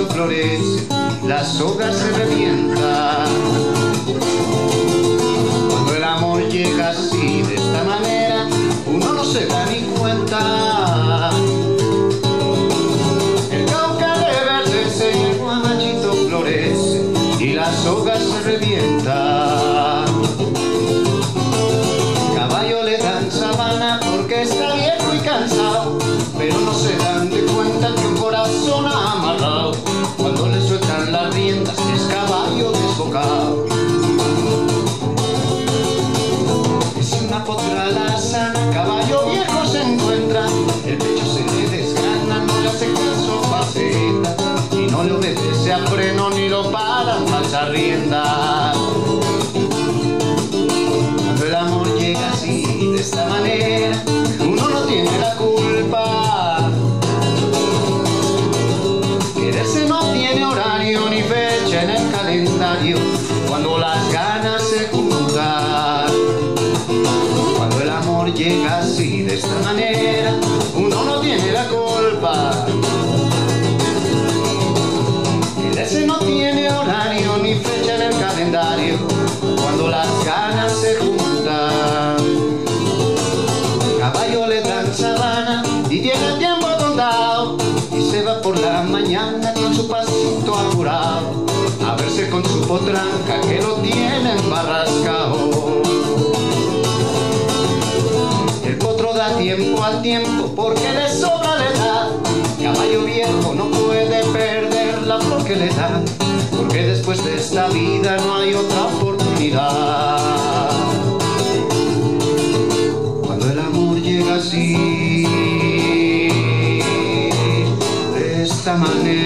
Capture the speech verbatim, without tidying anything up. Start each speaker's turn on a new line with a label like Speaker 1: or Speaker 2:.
Speaker 1: florece, las hojas se revientan. Cuando el amor llega así, de esta manera, uno no se da ni cuenta. El cauca reverdece y el guamachito florece y las hojas se revientan. Caballo le dan sabana porque está viejo y cansado, pero no se dan de cuenta que un corazón amarrado, cuando le sueltan las riendas, es caballo desbocado. Y si una potra la sana, caballo viejo se encuentra, el pecho se le desgrana, no le hace caso faceta, y no le obedece a freno ni lo paran falsa rienda. Cuando el amor llega así, de esta manera, uno no tiene la culpa. Quererse no tiene horario ni fecha en el calendario, cuando las ganas se juntan. Cuando el amor llega así, de esta manera, uno no tiene la culpa. Quererse no tiene horario ni fecha en el calendario, cuando las ganas se juntan. Caballo le dan sabana y tiene el tiempo contado, y se va por la mañana con su pasito apurado a verse con su potranca que lo tiene embarrascado. El potro da tiempo al tiempo porque le sobra la edad. Caballo viejo no puede perder la flor que le da, porque después de esta vida no hay otra oportunidad. Cuando el amor llega así, de esta manera,